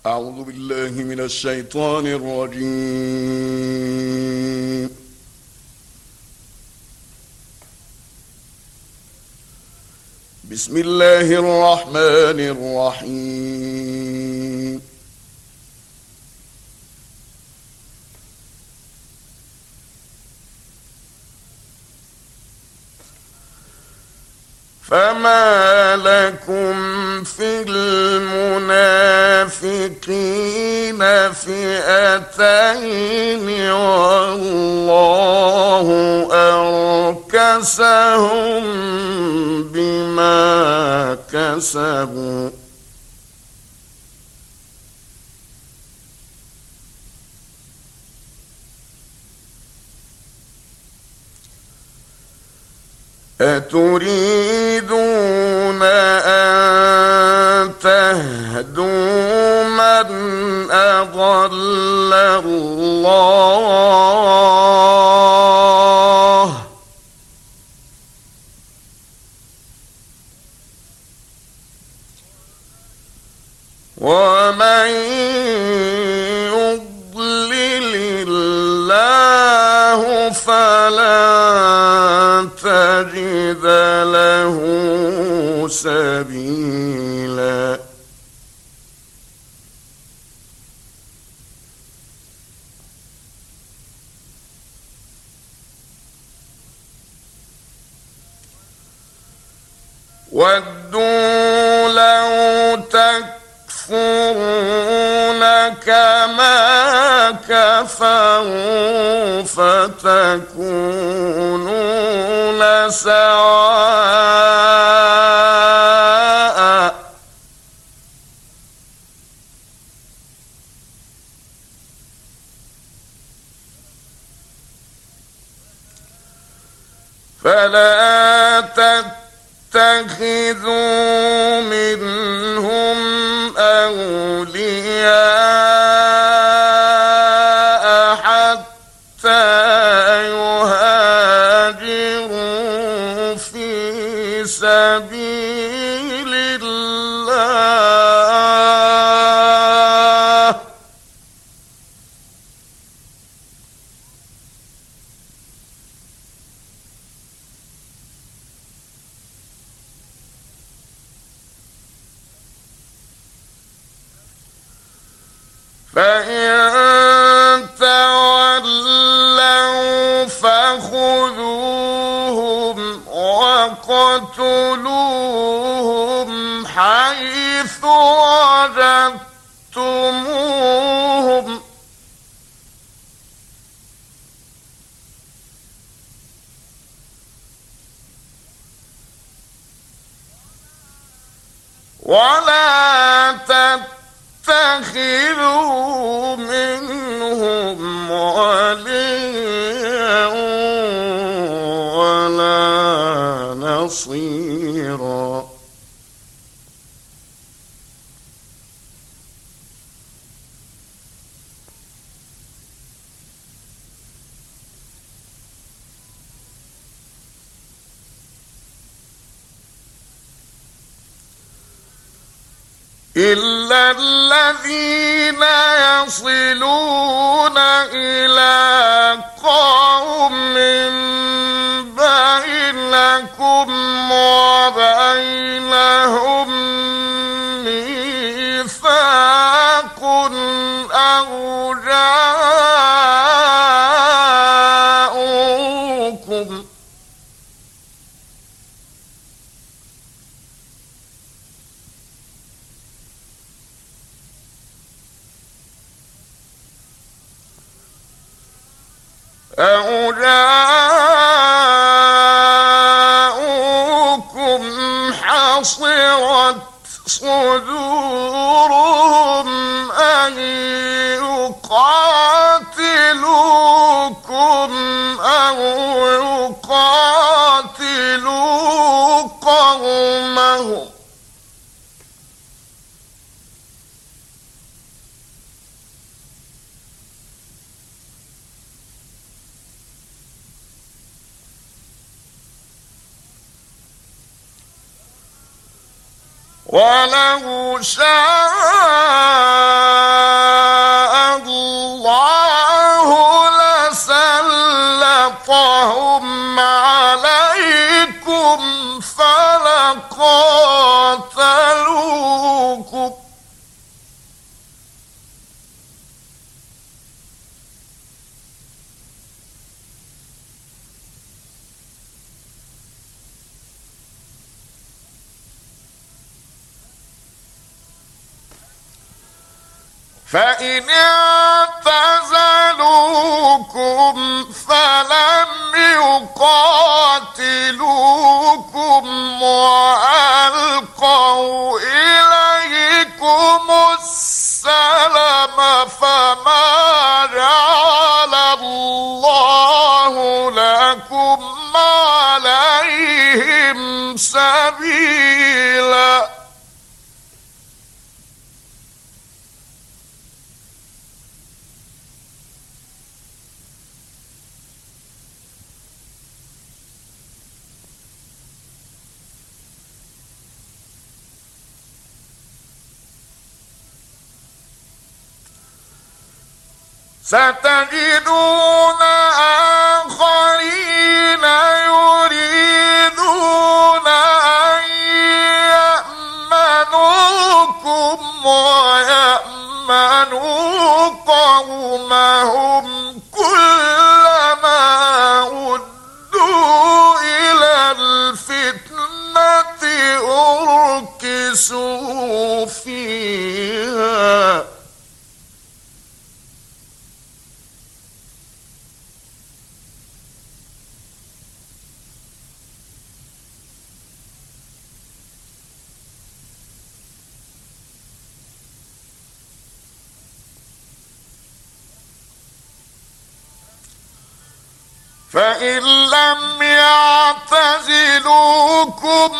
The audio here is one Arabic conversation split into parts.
أعوذ بالله من الشيطان الرجيم. بسم الله الرحمن الرحيم. فما لكم في المنافقين فئتين والله أركسهم بما كسبوا أتريدون أن تهدوا من أضل الله ومن يضلل الله فلن تجد له سبيلا ودوا لو تكفرون كما كفروا فتكونون سواء فلا تتخذوا منهم أولياء حتى يهاجروا في سبيل الله فإن تولوا فخذوهم وقتلوهم حيث وجدتموهم ولا تتخذوا منهم وليا ولا نصيرا إلا الذين يصلون إلى قوم بينكم وبينهم ميثاق أو جاءوكم حصرت صدورهم أن يقاتلوكم أو يقاتلوا قومهم ولو شاء فإن اعتزلوكم فلم يقاتلوكم وألقوا إليكم السلم فما جعل الله لكم عليهم سبيلا. ستجدون آخرين يريدون أن يأمنوكم ويأمنوا قومهم كلما ردوا إلى الفتنة أركسوا فيها فإن لم يعتزلوكم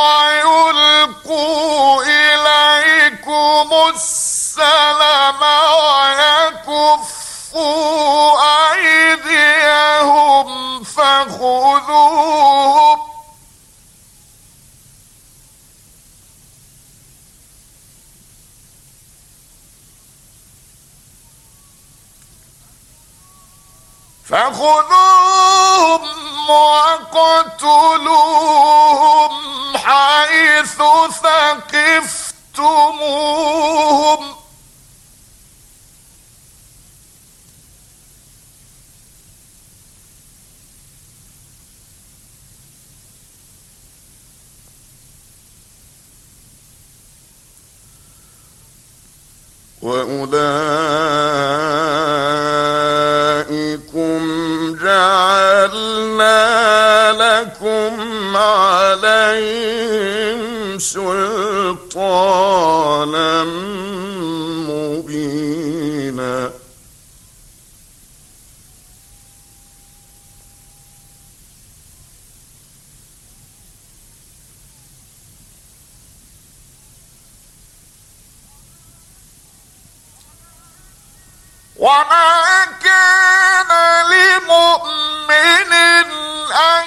ويلقوا إليكم السلم ويكفوا أيديهم فخذوهم واقتلوهم حيث ثقفتموهم وأولئكم جعلنا لكم عليهم سلطانا مبينا وما كان لمؤمن أن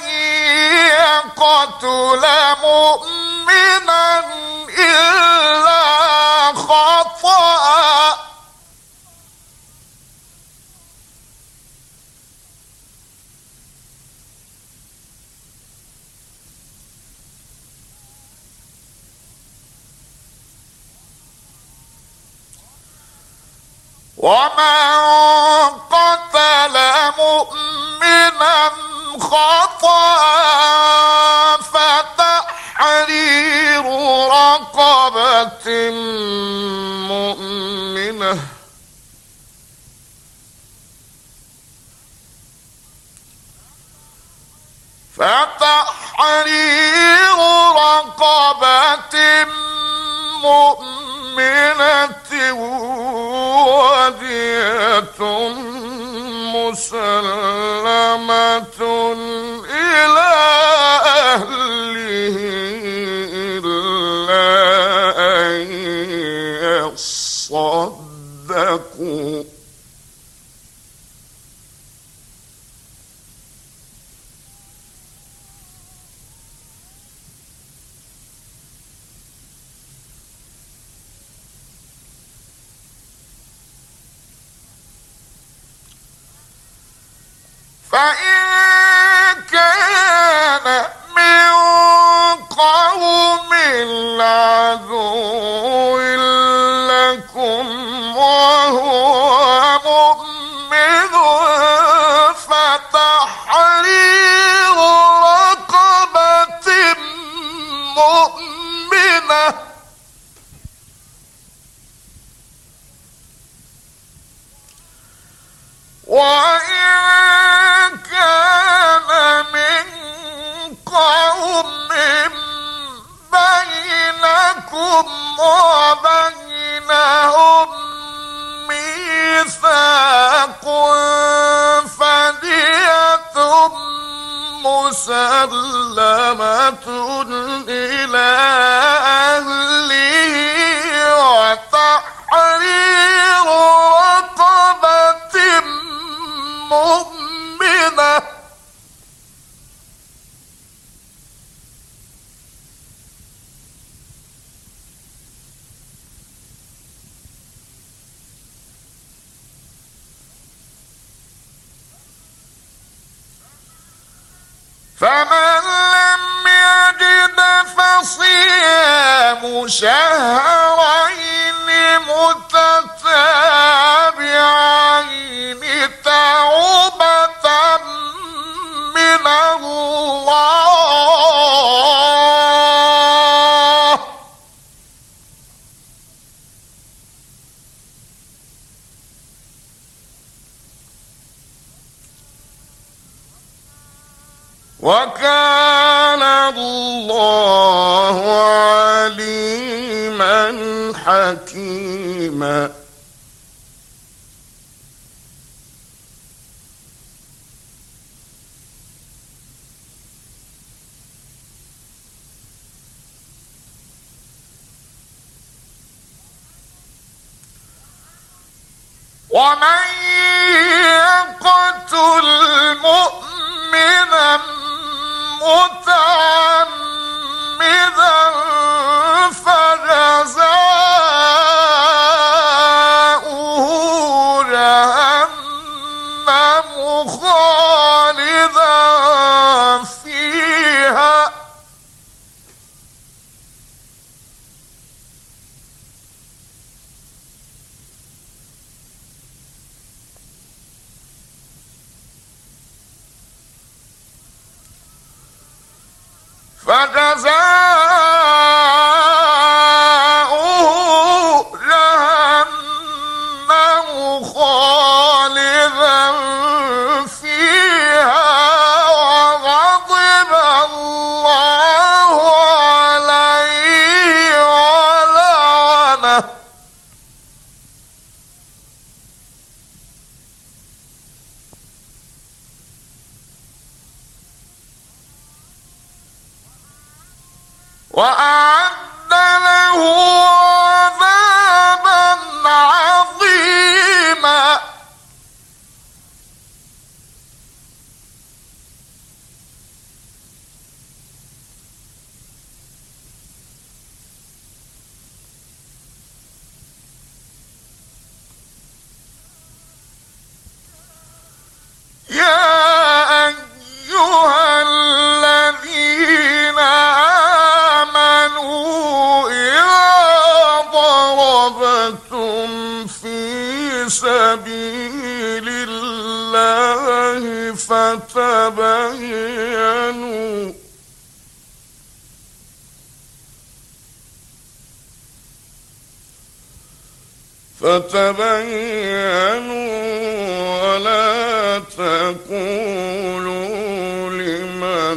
يقتل مؤمنا إلا خطأ ومن قتل مؤمنا خطأ فتحرير رقبة مؤمنة مؤمنة ودية مسلمة إلى أهله إلا أن يصدقوا فإن كان من قوم عدو لكم وهو مؤمن فتحرير رقبة مؤمنة وإن كان من قوم بينكم وبينهم ميثاق فدية مسلمة إلى أهله وتحرير رقبة مؤمنة. فمن لم يجد فصيام شهرين متتابعين توبة من الله. وكان الله عليما حكيما. ومن يقتل مؤمنا متعمدا فجزاؤه جهنم خالدا فيها جهنم خالدا فيها وغضب الله عليه ولعنه. وأعد له عذابا عظيما. يا أيها الذين آمنوا إذا ضربتم في سبيل الله فتبينوا ولا تقولوا لمن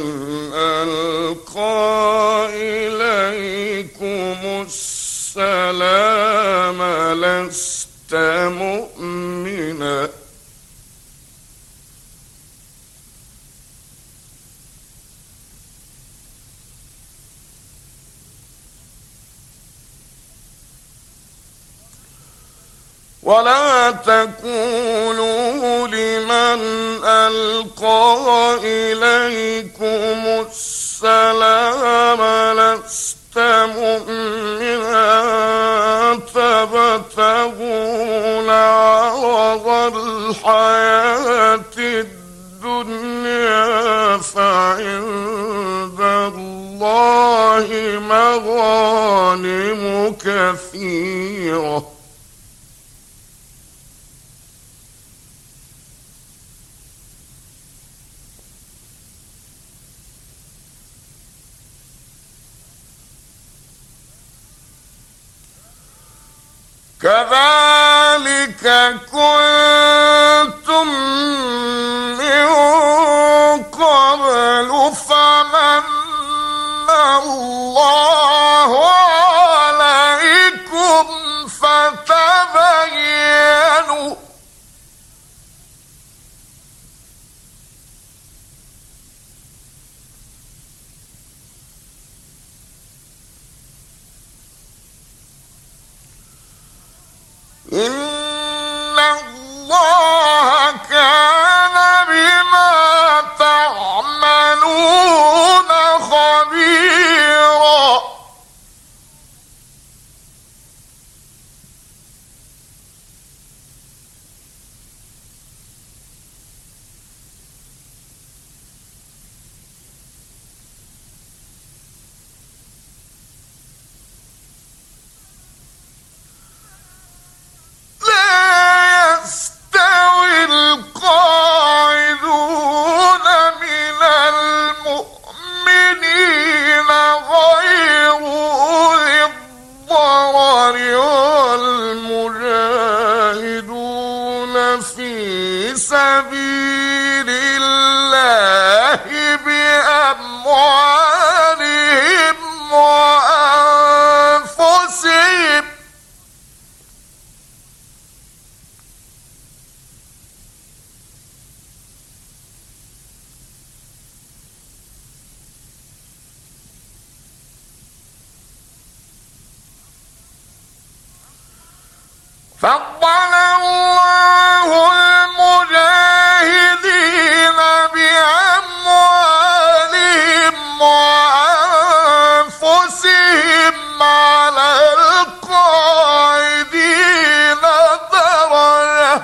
ألقى إليكم السلام لست مؤمنا ولا تقولوا لمن ألقى إليكم السلام لست مؤمنا تبتغون عرض الحياة الدنيا فعند الله مغانم كثيرة كذلك كنتم إن الله كان بما تعملون خبيرا. في سبيل الله بأموالهم وأنفسهم فضل الله المجاهدين بأموالهم وأنفسهم على القاعدين درجة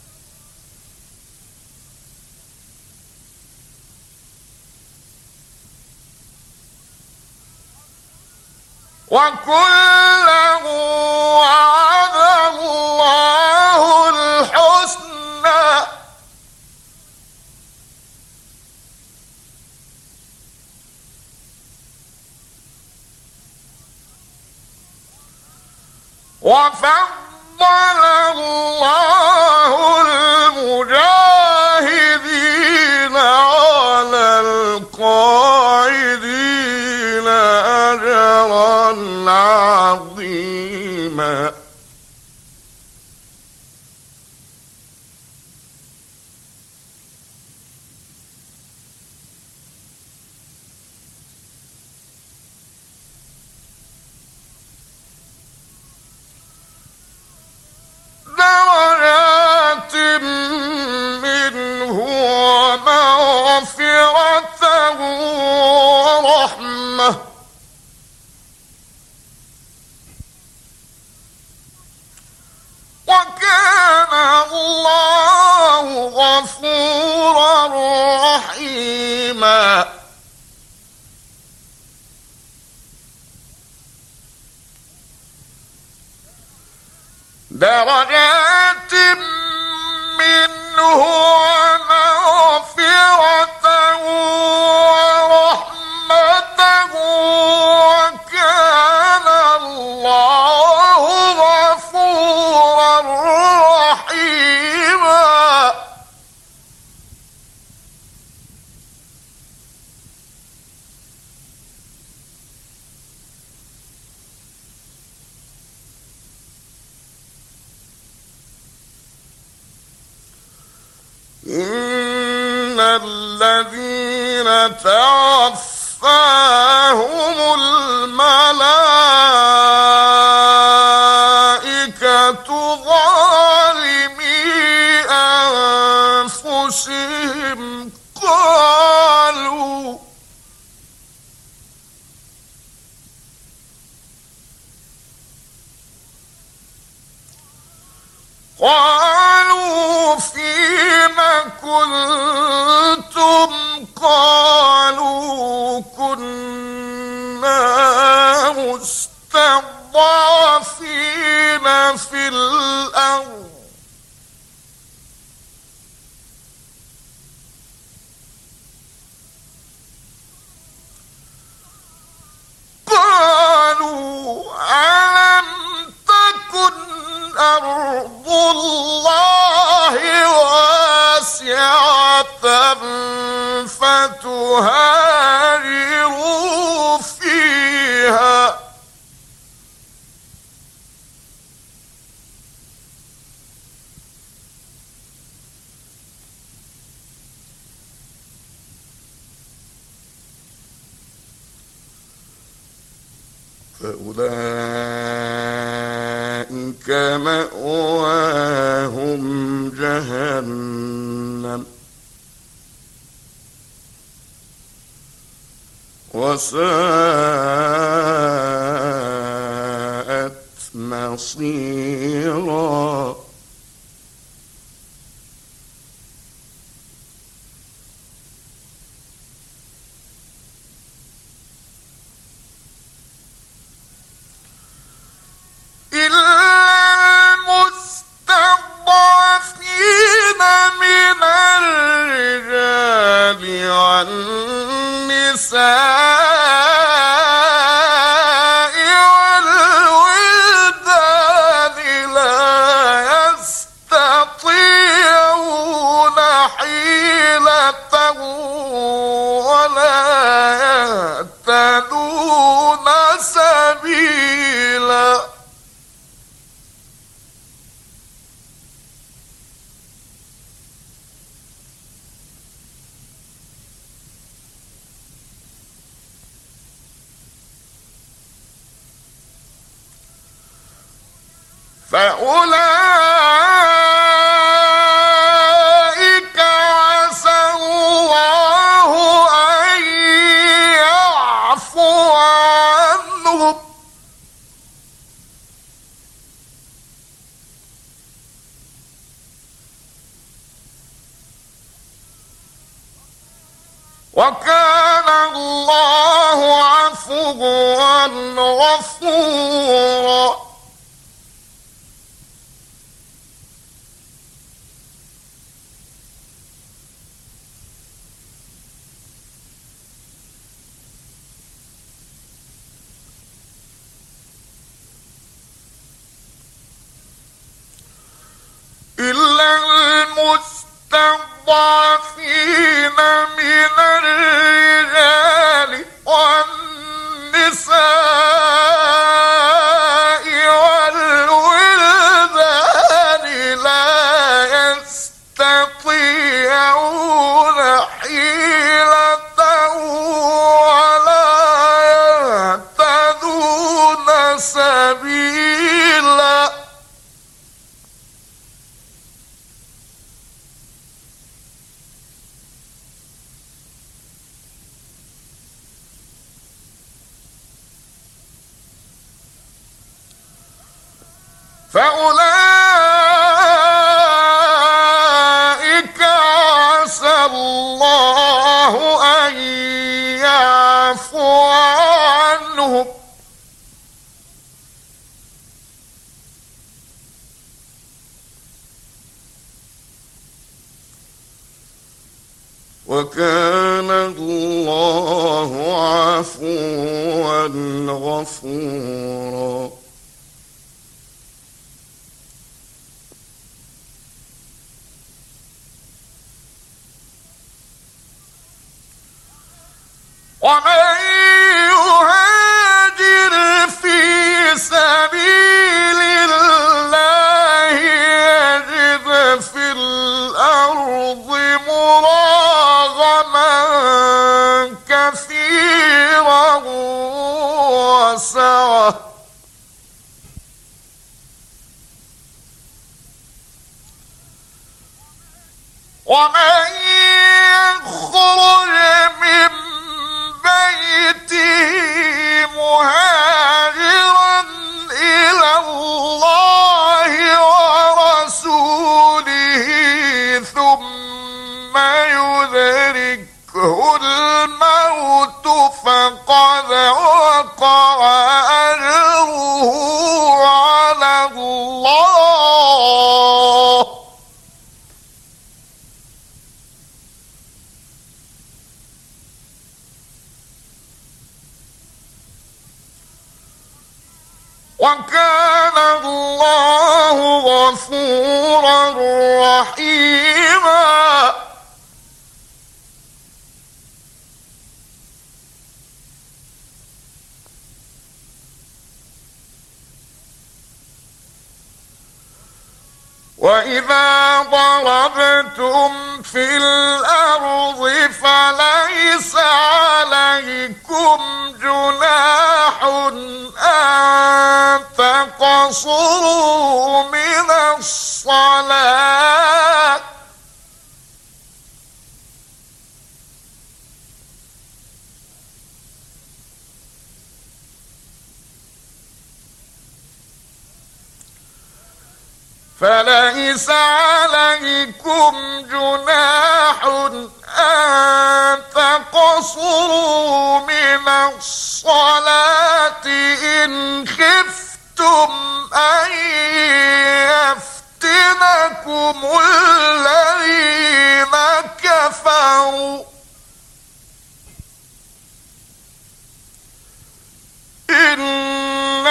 وكلا وعد الله الحسنى وفضل الله المجاهدين على القاعدين أجرا عظيما. درجات منه ومغفرة ورحمة وكان الله غفورا رحيما. درجات منه ومغفرة ورحمة وكان الله غفورا رحيما. إن الذين توفاهم الملائكة ظالمي أنفسهم قالوا فيم كنتم قالوا كنا مستضعفين في الأرض قالوا ألم تكن أرض الله واسعة فتهاجروا فيها فأولئك مأواهم جهنم وساءت مصيرا والنساء والولدان لا يستطيعون حيلة ولا يهتدون سبيلا فأولئك عسى الله أن يعفو عنهم وكان الله عفوا غفورا إلا المستضعفين من الرجال والنساء والولدان لا يستطيعون حيلة ولا يهتدون سبيلا فأولئك عسى الله أن يعفو عنهم وكان الله عفوا غفورا ومن يهاجر في سبيل الله يجد في الأرض مراغما كثيرا وسعة ومن يخرج من بيته مهاجرا إلى الله ورسوله ثم يدركه الموت فقد وقع أجره على الله وكان الله غفورا رحيما وإذا ضربتم في الأرض فليس عليكم جناح أن تقصروا من الصلاة فليس عليكم جناح أن تقصروا من الصلاة إن خفتم أن يفتنكم الذين كفروا إن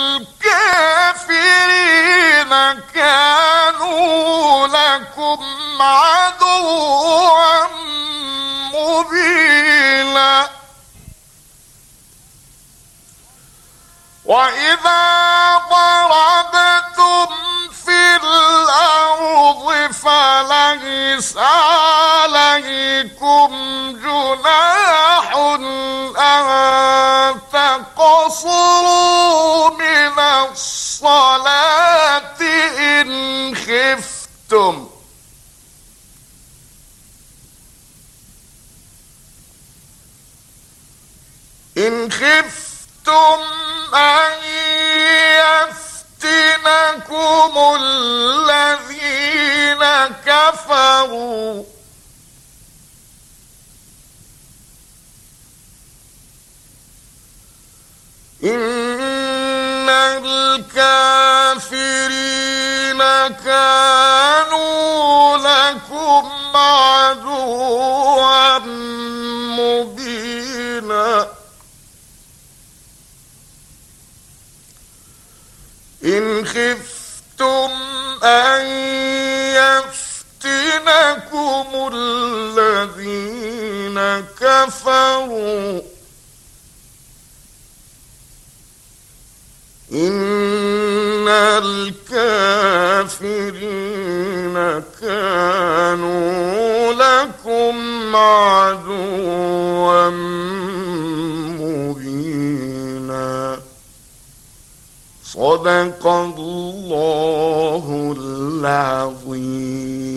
الكافرين كانوا لكم عدوا مبينا وإذا ضربتم في الأرض فليس عليكم جناح أن تقصروا من الصلاة إن خفتم أن يفتنكم الذين كفروا إن الكافرين كانوا لكم عدوا مبينا إن خفتم أن يفتنكم الذين كفروا إن الكافرين كانوا لكم عدوا مبينا صدق الله العظيم.